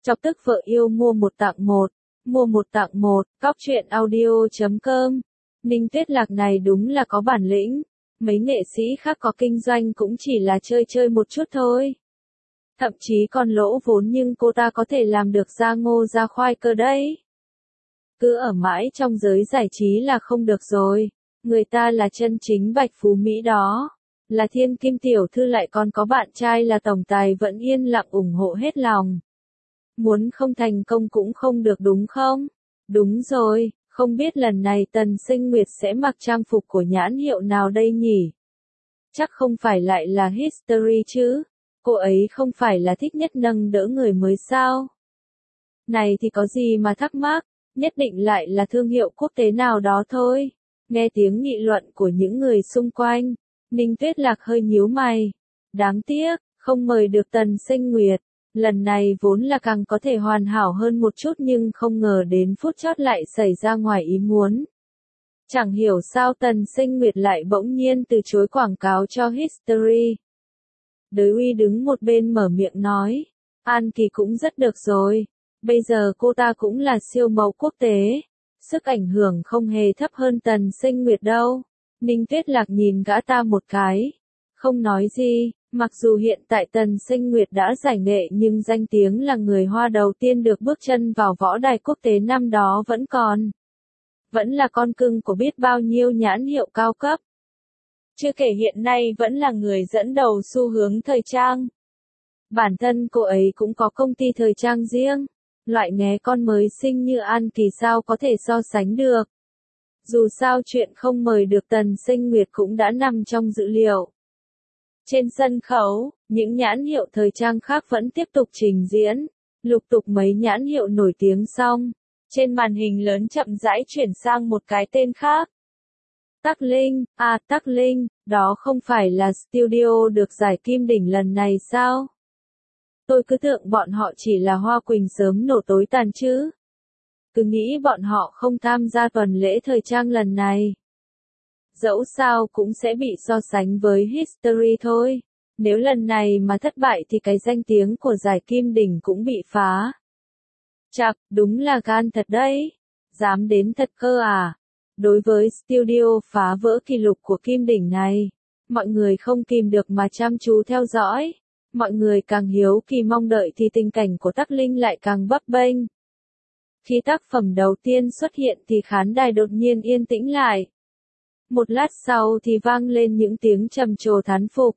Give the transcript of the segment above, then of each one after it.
Chọc tức vợ yêu mua một tặng một. Mua một tặng một, cóc truyện audio.com. Ninh Tuyết Lạc này đúng là có bản lĩnh. Mấy nghệ sĩ khác có kinh doanh cũng chỉ là chơi chơi một chút thôi. Thậm chí còn lỗ vốn nhưng cô ta có thể làm được ra ngô ra khoai cơ đấy. Cứ ở mãi trong giới giải trí là không được rồi. Người ta là chân chính bạch phú Mỹ đó. Là thiên kim tiểu thư lại còn có bạn trai là tổng tài vẫn yên lặng ủng hộ hết lòng. Muốn không thành công cũng không được đúng không? Đúng rồi, không biết lần này Tần Sinh Nguyệt sẽ mặc trang phục của nhãn hiệu nào đây nhỉ? Chắc không phải lại là History chứ? Cô ấy không phải là thích nhất nâng đỡ người mới sao? Này thì có gì mà thắc mắc, nhất định lại là thương hiệu quốc tế nào đó thôi. Nghe tiếng nghị luận của những người xung quanh, Ninh Tuyết Lạc hơi nhíu mày. Đáng tiếc, không mời được Tần Sinh Nguyệt. Lần này vốn là càng có thể hoàn hảo hơn một chút nhưng không ngờ đến phút chót lại xảy ra ngoài ý muốn. Chẳng hiểu sao Tần Sinh Nguyệt lại bỗng nhiên từ chối quảng cáo cho History. Đới Uy đứng một bên mở miệng nói, An Kỳ cũng rất được rồi, bây giờ cô ta cũng là siêu mẫu quốc tế, sức ảnh hưởng không hề thấp hơn Tần Sinh Nguyệt đâu. Ninh Tuyết Lạc nhìn gã ta một cái, không nói gì. Mặc dù hiện tại Tần Sinh Nguyệt đã giải nghệ nhưng danh tiếng là người Hoa đầu tiên được bước chân vào võ đài quốc tế năm đó vẫn còn. Vẫn là con cưng của biết bao nhiêu nhãn hiệu cao cấp. Chưa kể hiện nay vẫn là người dẫn đầu xu hướng thời trang. Bản thân cô ấy cũng có công ty thời trang riêng. Loại nghé con mới sinh như An Kỳ sao có thể so sánh được. Dù sao chuyện không mời được Tần Sinh Nguyệt cũng đã nằm trong dữ liệu. Trên sân khấu, những nhãn hiệu thời trang khác vẫn tiếp tục trình diễn, lục tục mấy nhãn hiệu nổi tiếng xong, trên màn hình lớn chậm rãi chuyển sang một cái tên khác. Tắc Linh, Tắc Linh, đó không phải là studio được giải Kim Đỉnh lần này sao? Tôi cứ tưởng bọn họ chỉ là Hoa Quỳnh sớm nổ tối tàn chứ. Cứ nghĩ bọn họ không tham gia tuần lễ thời trang lần này. Dẫu sao cũng sẽ bị so sánh với History thôi. Nếu lần này mà thất bại thì cái danh tiếng của giải Kim Đỉnh cũng bị phá. Chạc, đúng là gan thật đấy. Dám đến thật cơ à? Đối với studio phá vỡ kỷ lục của Kim Đỉnh này, mọi người không kìm được mà chăm chú theo dõi. Mọi người càng hiếu kỳ mong đợi thì tình cảnh của Tắc Linh lại càng bấp bênh. Khi tác phẩm đầu tiên xuất hiện thì khán đài đột nhiên yên tĩnh lại. Một lát sau thì vang lên những tiếng trầm trồ thán phục.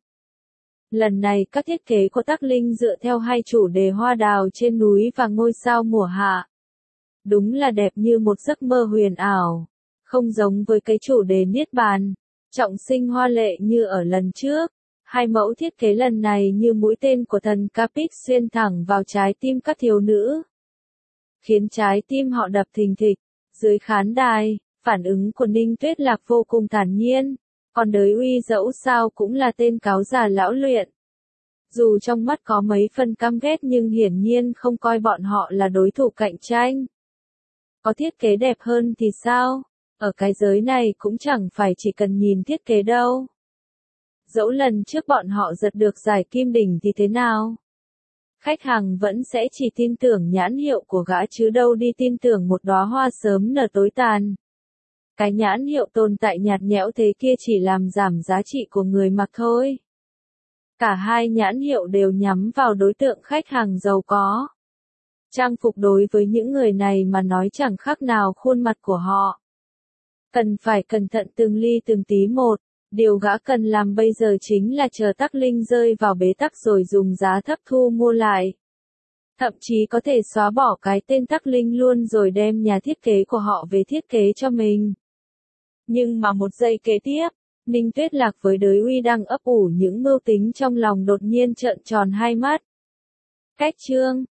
Lần này các thiết kế của Tắc Linh dựa theo hai chủ đề hoa đào trên núi và ngôi sao mùa hạ. Đúng là đẹp như một giấc mơ huyền ảo. Không giống với cái chủ đề niết bàn, trọng sinh hoa lệ như ở lần trước. Hai mẫu thiết kế lần này như mũi tên của thần Capix xuyên thẳng vào trái tim các thiếu nữ. Khiến trái tim họ đập thình thịch. Dưới khán đài, phản ứng của Ninh Tuyết Lạc vô cùng thản nhiên, còn Đới Uy dẫu sao cũng là tên cáo già lão luyện. Dù trong mắt có mấy phần căm ghét nhưng hiển nhiên không coi bọn họ là đối thủ cạnh tranh. Có thiết kế đẹp hơn thì sao? Ở cái giới này cũng chẳng phải chỉ cần nhìn thiết kế đâu. Dẫu lần trước bọn họ giật được giải Kim Đỉnh thì thế nào? Khách hàng vẫn sẽ chỉ tin tưởng nhãn hiệu của gã chứ đâu đi tin tưởng một đóa hoa sớm nở tối tàn. Cái nhãn hiệu tồn tại nhạt nhẽo thế kia chỉ làm giảm giá trị của người mặc thôi. Cả hai nhãn hiệu đều nhắm vào đối tượng khách hàng giàu có. Trang phục đối với những người này mà nói chẳng khác nào khuôn mặt của họ. Cần phải cẩn thận từng ly từng tí một. Điều gã cần làm bây giờ chính là chờ Tắc Linh rơi vào bế tắc rồi dùng giá thấp thu mua lại. Thậm chí có thể xóa bỏ cái tên Tắc Linh luôn rồi đem nhà thiết kế của họ về thiết kế cho mình. Nhưng mà một giây kế tiếp, Ninh Tuyết Lạc với Đới Uy đang ấp ủ những mưu tính trong lòng đột nhiên trợn tròn hai mắt. Cách chương